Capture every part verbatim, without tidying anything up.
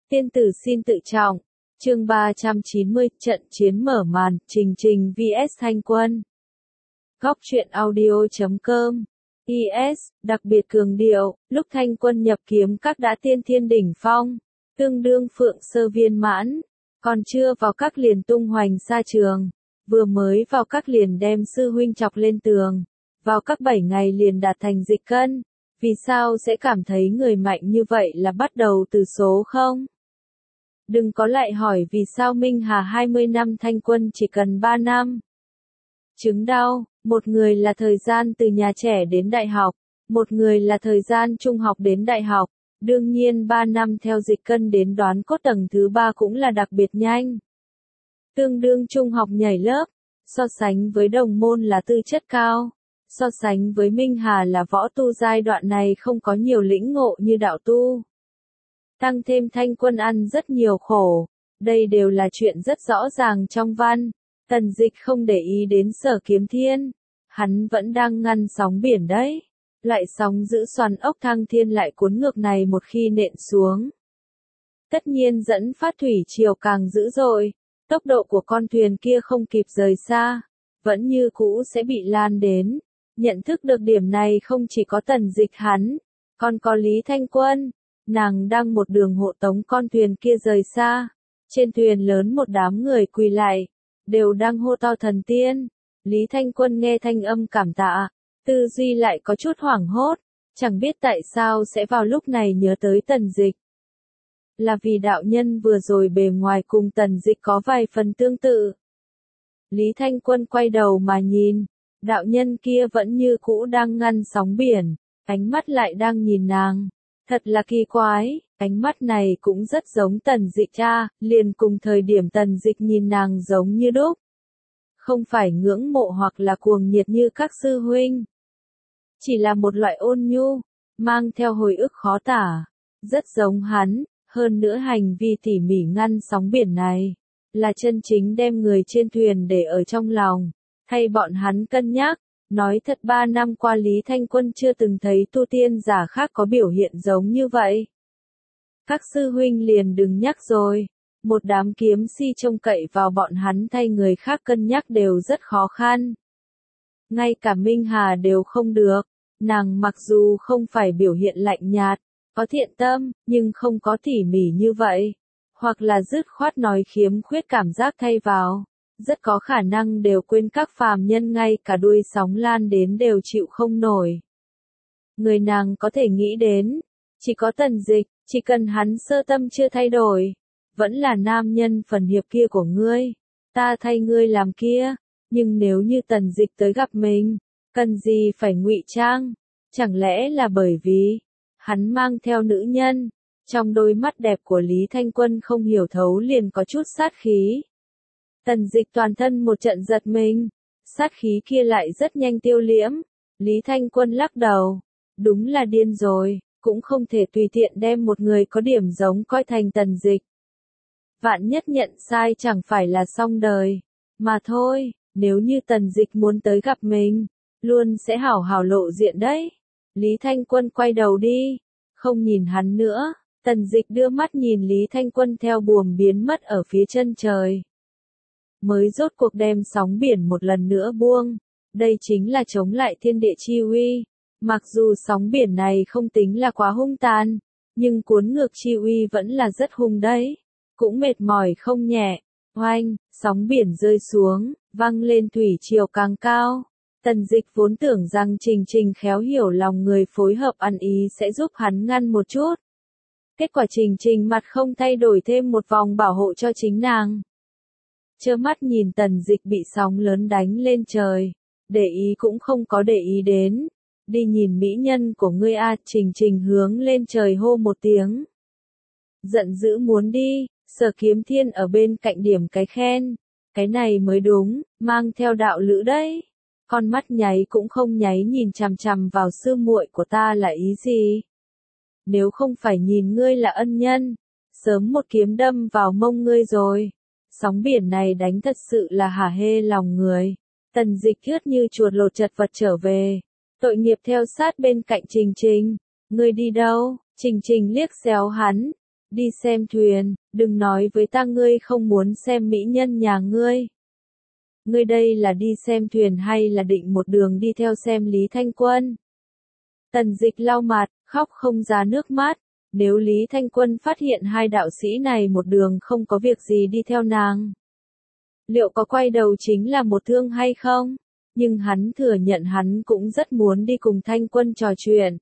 Tiên tử xin tự trọng. Chương ba trăm chín mươi, trận chiến mở màn, Trình Trình vs Thanh Quân. Góc truyện audio chấm com. i ét, đặc biệt cường điệu, lúc Thanh Quân nhập kiếm các đã tiên thiên đỉnh phong, tương đương phượng sơ viên mãn, còn chưa vào các liền tung hoành xa trường, vừa mới vào các liền đem sư huynh chọc lên tường, vào các bảy ngày liền đạt thành dịch cân, vì sao sẽ cảm thấy người mạnh như vậy là bắt đầu từ số không? Đừng có lại hỏi vì sao Minh Hà hai mươi năm Thanh Quân chỉ cần ba năm. Chứng đau, một người là thời gian từ nhà trẻ đến đại học, một người là thời gian trung học đến đại học, đương nhiên ba năm theo dịch cân đến đoán cốt tầng thứ ba cũng là đặc biệt nhanh. Tương đương trung học nhảy lớp, so sánh với đồng môn là tư chất cao, so sánh với Minh Hà là võ tu giai đoạn này không có nhiều lĩnh ngộ như đạo tu. Tăng thêm Thanh Quân ăn rất nhiều khổ, đây đều là chuyện rất rõ ràng trong văn. Tần Dịch không để ý đến Sở Kiếm Thiên, hắn vẫn đang ngăn sóng biển đấy. Loại sóng giữ xoắn ốc thăng thiên lại cuốn ngược này một khi nện xuống, tất nhiên dẫn phát thủy triều càng dữ dội, tốc độ của con thuyền kia không kịp rời xa, vẫn như cũ sẽ bị lan đến. Nhận thức được điểm này không chỉ có Tần Dịch hắn, còn có Lý Thanh Quân. Nàng đang một đường hộ tống con thuyền kia rời xa. Trên thuyền lớn một đám người quỳ lại, đều đang hô to thần tiên. Lý Thanh Quân nghe thanh âm cảm tạ, tư duy lại có chút hoảng hốt, chẳng biết tại sao sẽ vào lúc này nhớ tới Tần Dịch. Là vì đạo nhân vừa rồi bề ngoài cùng Tần Dịch có vài phần tương tự. Lý Thanh Quân quay đầu mà nhìn, đạo nhân kia vẫn như cũ đang ngăn sóng biển, ánh mắt lại đang nhìn nàng. Thật là kỳ quái, ánh mắt này cũng rất giống Tần Dịch cha, liền cùng thời điểm Tần Dịch nhìn nàng giống như đúc. Không phải ngưỡng mộ hoặc là cuồng nhiệt như các sư huynh. Chỉ là một loại ôn nhu, mang theo hồi ức khó tả, rất giống hắn, hơn nữa hành vi tỉ mỉ ngăn sóng biển này, là chân chính đem người trên thuyền để ở trong lòng, thay bọn hắn cân nhắc. Nói thật ba năm qua Lý Thanh Quân chưa từng thấy tu tiên giả khác có biểu hiện giống như vậy. Các sư huynh liền đừng nhắc rồi, một đám kiếm si trông cậy vào bọn hắn thay người khác cân nhắc đều rất khó khăn. Ngay cả Minh Hà đều không được, nàng mặc dù không phải biểu hiện lạnh nhạt, có thiện tâm, nhưng không có tỉ mỉ như vậy, hoặc là dứt khoát nói khiếm khuyết cảm giác thay vào. Rất có khả năng đều quên các phàm nhân ngay cả đuôi sóng lan đến đều chịu không nổi. Người nàng có thể nghĩ đến, chỉ có Tần Dịch, chỉ cần hắn sơ tâm chưa thay đổi, vẫn là nam nhân phần hiệp kia của ngươi, ta thay ngươi làm kia, nhưng nếu như Tần Dịch tới gặp mình, cần gì phải ngụy trang, chẳng lẽ là bởi vì, hắn mang theo nữ nhân, trong đôi mắt đẹp của Lý Thanh Quân không hiểu thấu liền có chút sát khí. Tần Dịch toàn thân một trận giật mình, sát khí kia lại rất nhanh tiêu liễm. Lý Thanh Quân lắc đầu, đúng là điên rồi, cũng không thể tùy tiện đem một người có điểm giống coi thành Tần Dịch. Vạn nhất nhận sai chẳng phải là xong đời, mà thôi, nếu như Tần Dịch muốn tới gặp mình, luôn sẽ hảo hảo lộ diện đấy. Lý Thanh Quân quay đầu đi, không nhìn hắn nữa, Tần Dịch đưa mắt nhìn Lý Thanh Quân theo buồm biến mất ở phía chân trời. Mới rốt cuộc đem sóng biển một lần nữa buông, đây chính là chống lại thiên địa chi uy. Mặc dù sóng biển này không tính là quá hung tàn, nhưng cuốn ngược chi uy vẫn là rất hung đấy, cũng mệt mỏi không nhẹ. Oanh, sóng biển rơi xuống, văng lên thủy triều càng cao. Tần Dịch vốn tưởng rằng Trình Trình khéo hiểu lòng người phối hợp ăn ý sẽ giúp hắn ngăn một chút. Kết quả Trình Trình mặt không thay đổi thêm một vòng bảo hộ cho chính nàng. Chơ mắt nhìn Tần Dịch bị sóng lớn đánh lên trời, để ý cũng không có để ý đến. Đi nhìn mỹ nhân của ngươi a, Trình Trình hướng lên trời hô một tiếng. Giận dữ muốn đi, Sở Kiếm Thiên ở bên cạnh điểm cái khen, cái này mới đúng, mang theo đạo lữ đấy. Con mắt nháy cũng không nháy nhìn chằm chằm vào sư muội của ta là ý gì? Nếu không phải nhìn ngươi là ân nhân, sớm một kiếm đâm vào mông ngươi rồi. Sóng biển này đánh thật sự là hả hê lòng người. Tần Dịch ướt như chuột lột chật vật trở về. Tội nghiệp theo sát bên cạnh Trình Trình. Ngươi đi đâu? Trình Trình liếc xéo hắn. Đi xem thuyền, đừng nói với ta ngươi không muốn xem mỹ nhân nhà ngươi. Ngươi đây là đi xem thuyền hay là định một đường đi theo xem Lý Thanh Quân? Tần Dịch lau mặt, khóc không ra nước mắt. Nếu Lý Thanh Quân phát hiện hai đạo sĩ này một đường không có việc gì đi theo nàng, liệu có quay đầu chính là một thương hay không? Nhưng hắn thừa nhận hắn cũng rất muốn đi cùng Thanh Quân trò chuyện.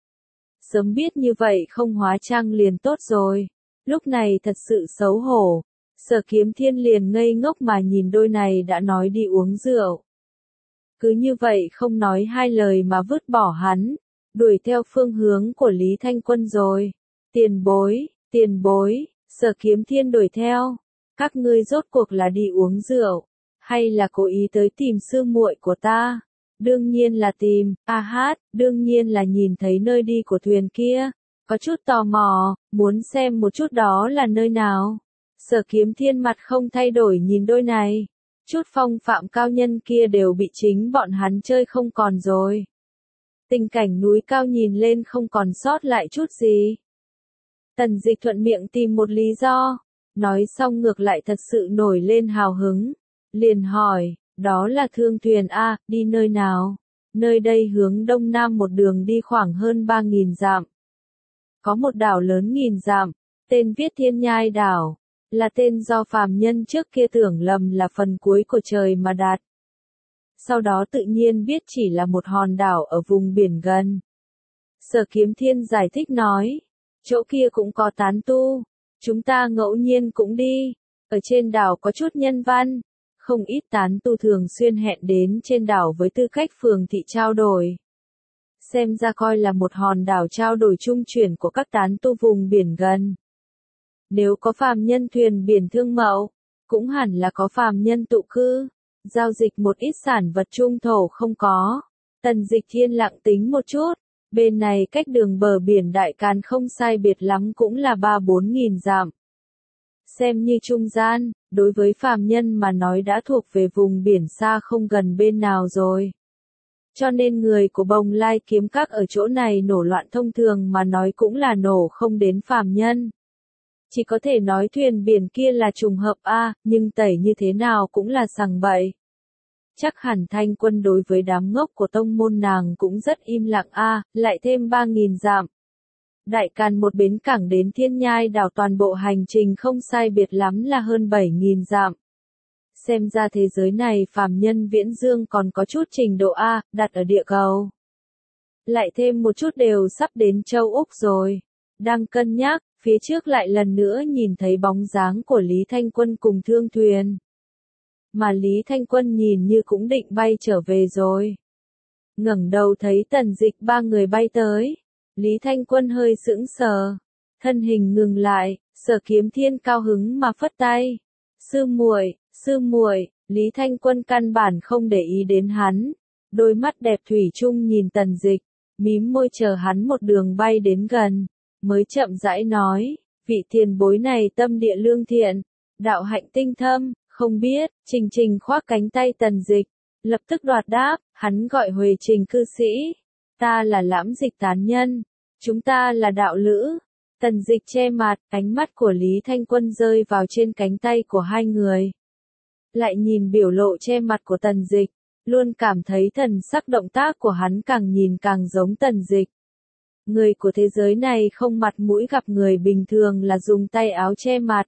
Sớm biết như vậy không hóa trang liền tốt rồi. Lúc này thật sự xấu hổ. Sở Kiếm Thiên liền ngây ngốc mà nhìn đôi này đã nói đi uống rượu. Cứ như vậy không nói hai lời mà vứt bỏ hắn, đuổi theo phương hướng của Lý Thanh Quân rồi. Tiền bối, tiền bối, Sở Kiếm Thiên đuổi theo. Các ngươi rốt cuộc là đi uống rượu, hay là cố ý tới tìm sư muội của ta? Đương nhiên là tìm, a hát, đương nhiên là nhìn thấy nơi đi của thuyền kia. Có chút tò mò, muốn xem một chút đó là nơi nào. Sở Kiếm Thiên mặt không thay đổi nhìn đôi này. Chút phong phạm cao nhân kia đều bị chính bọn hắn chơi không còn rồi. Tình cảnh núi cao nhìn lên không còn sót lại chút gì. Tần Dịch thuận miệng tìm một lý do. Nói xong ngược lại thật sự nổi lên hào hứng. Liền hỏi, đó là thương thuyền A, đi nơi nào? Nơi đây hướng đông nam một đường đi khoảng hơn ba nghìn dặm. Có một đảo lớn nghìn dặm, tên viết Thiên Nhai đảo, là tên do phàm nhân trước kia tưởng lầm là phần cuối của trời mà đặt. Sau đó tự nhiên biết chỉ là một hòn đảo ở vùng biển gần. Sở Kiếm Thiên giải thích nói, chỗ kia cũng có tán tu, chúng ta ngẫu nhiên cũng đi, ở trên đảo có chút nhân văn, không ít tán tu thường xuyên hẹn đến trên đảo với tư cách phường thị trao đổi. Xem ra coi là một hòn đảo trao đổi trung chuyển của các tán tu vùng biển gần. Nếu có phàm nhân thuyền biển thương mậu, cũng hẳn là có phàm nhân tụ cư, giao dịch một ít sản vật trung thổ không có. Tần Dịch Thiên lặng tính một chút, bên này cách đường bờ biển Đại Càn không sai biệt lắm cũng là ba bốn nghìn dặm. Xem như trung gian, đối với phàm nhân mà nói đã thuộc về vùng biển xa không gần bên nào rồi. Cho nên người của Bồng Lai kiếm các ở chỗ này nổ loạn thông thường mà nói cũng là nổ không đến phàm nhân. Chỉ có thể nói thuyền biển kia là trùng hợp a, nhưng tẩy như thế nào cũng là sằng bậy. Chắc hẳn Thanh Quân đối với đám ngốc của tông môn nàng cũng rất im lặng a, lại thêm ba nghìn dặm. Đại Càn một bến cảng đến Thiên Nhai đảo toàn bộ hành trình không sai biệt lắm là hơn bảy nghìn dặm. Xem ra thế giới này phàm nhân viễn dương còn có chút trình độ A, đặt ở địa cầu. Lại thêm một chút đều sắp đến châu Úc rồi. Đang cân nhắc, phía trước lại lần nữa nhìn thấy bóng dáng của Lý Thanh Quân cùng thương thuyền. Mà Lý Thanh Quân nhìn như cũng định bay trở về rồi. Ngẩng đầu thấy Tần Dịch ba người bay tới. Lý Thanh Quân hơi sững sờ. Thân hình ngừng lại, Sở Kiếm Thiên cao hứng mà phất tay. Sư muội, sư muội, Lý Thanh Quân căn bản không để ý đến hắn. Đôi mắt đẹp thủy chung nhìn Tần Dịch, mím môi chờ hắn một đường bay đến gần. Mới chậm rãi nói, vị tiền bối này tâm địa lương thiện, đạo hạnh tinh thâm, không biết, Trình Trình khoác cánh tay Tần Dịch, lập tức đoạt đáp, hắn gọi Huệ Trình cư sĩ, ta là Lãm Dịch tán nhân, chúng ta là đạo lữ. Tần Dịch che mặt, ánh mắt của Lý Thanh Quân rơi vào trên cánh tay của hai người. Lại nhìn biểu lộ che mặt của Tần Dịch, luôn cảm thấy thần sắc động tác của hắn càng nhìn càng giống Tần Dịch. Người của thế giới này không mặt mũi gặp người bình thường là dùng tay áo che mặt.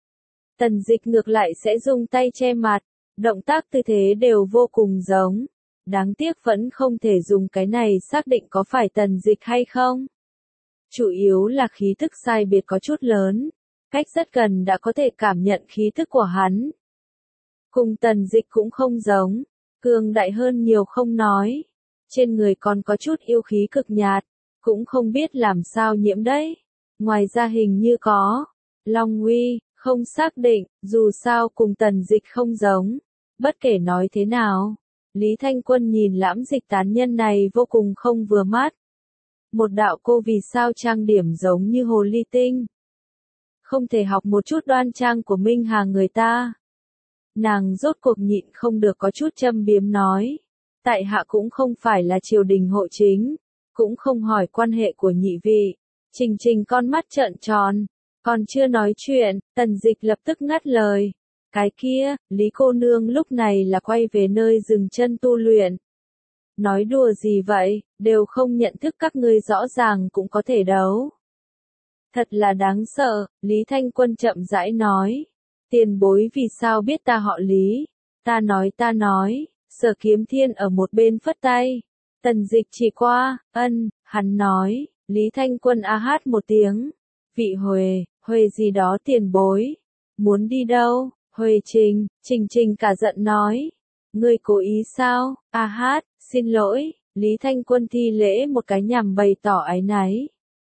Tần Dịch ngược lại sẽ dùng tay che mặt, động tác tư thế đều vô cùng giống. Đáng tiếc vẫn không thể dùng cái này xác định có phải Tần Dịch hay không. Chủ yếu là khí thức sai biệt có chút lớn, cách rất gần đã có thể cảm nhận khí thức của hắn. Cùng Tần Dịch cũng không giống, cường đại hơn nhiều không nói. Trên người còn có chút yêu khí cực nhạt, cũng không biết làm sao nhiễm đấy. Ngoài ra hình như có Long uy, không xác định, dù sao cùng Tần Dịch không giống. Bất kể nói thế nào, Lý Thanh Quân nhìn Lãm Dịch tán nhân này vô cùng không vừa mắt. Một đạo cô vì sao trang điểm giống như hồ ly tinh. Không thể học một chút đoan trang của Minh Hà người ta. Nàng rốt cuộc nhịn không được có chút châm biếm nói. Tại hạ cũng không phải là triều đình hộ chính, cũng không hỏi quan hệ của nhị vị. Trình Trình con mắt trợn tròn. Còn chưa nói chuyện, Tần Dịch lập tức ngắt lời. Cái kia, Lý cô nương lúc này là quay về nơi dừng chân tu luyện. Nói đùa gì vậy, đều không nhận thức các ngươi rõ ràng cũng có thể đấu. Thật là đáng sợ, Lý Thanh Quân chậm rãi nói. Tiền bối vì sao biết ta họ Lý? Ta nói ta nói, Sở Kiếm Thiên ở một bên phất tay. Tần Dịch chỉ qua, ân, hắn nói, Lý Thanh Quân a hát một tiếng. Vị Huệ, Huệ gì đó tiền bối. Muốn đi đâu? Huệ Trình, Trình Trình cả giận nói. Ngươi cố ý sao? A hát, xin lỗi, Lý Thanh Quân thi lễ một cái nhằm bày tỏ áy náy.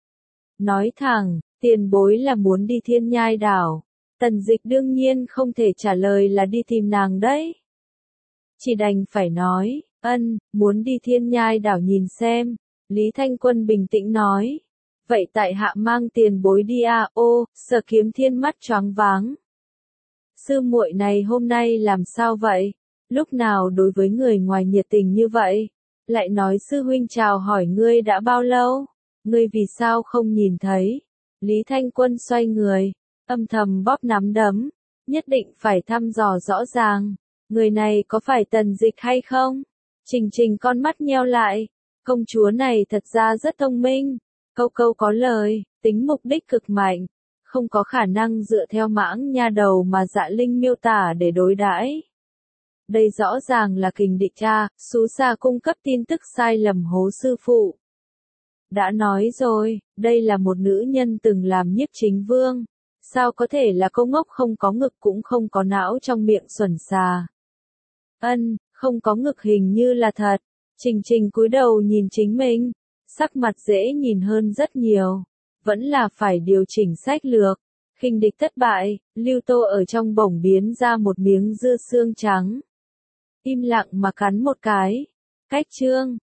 Nói thẳng, tiền bối là muốn đi Thiên Nhai đảo. Tần Dịch đương nhiên không thể trả lời là đi tìm nàng đấy. Chỉ đành phải nói, ân, muốn đi Thiên Nhai đảo nhìn xem. Lý Thanh Quân bình tĩnh nói. Vậy tại hạ mang tiền bối đi à, ô, Sở Kiếm Thiên mắt choáng váng. Sư muội này hôm nay làm sao vậy? Lúc nào đối với người ngoài nhiệt tình như vậy? Lại nói sư huynh chào hỏi ngươi đã bao lâu? Ngươi vì sao không nhìn thấy? Lý Thanh Quân xoay người, âm thầm bóp nắm đấm, nhất định phải thăm dò rõ ràng. Người này có phải Tần Dịch hay không? Trình Trình con mắt nheo lại, công chúa này thật ra rất thông minh, câu câu có lời, tính mục đích cực mạnh, không có khả năng dựa theo mãng nha đầu mà Dạ Linh miêu tả để đối đãi. Đây rõ ràng là kình địch cha, xú xa cung cấp tin tức sai lầm hố sư phụ. Đã nói rồi, đây là một nữ nhân từng làm nhiếp chính vương, sao có thể là cô ngốc không có ngực cũng không có não trong miệng xuẩn xà. Ân, không có ngực hình như là thật. Trình Trình cúi đầu nhìn chính mình, sắc mặt dễ nhìn hơn rất nhiều, vẫn là phải điều chỉnh sách lược. Khinh địch thất bại, Lưu Tô ở trong bổng biến ra một miếng dưa xương trắng. Im lặng mà cắn một cái. Cách chương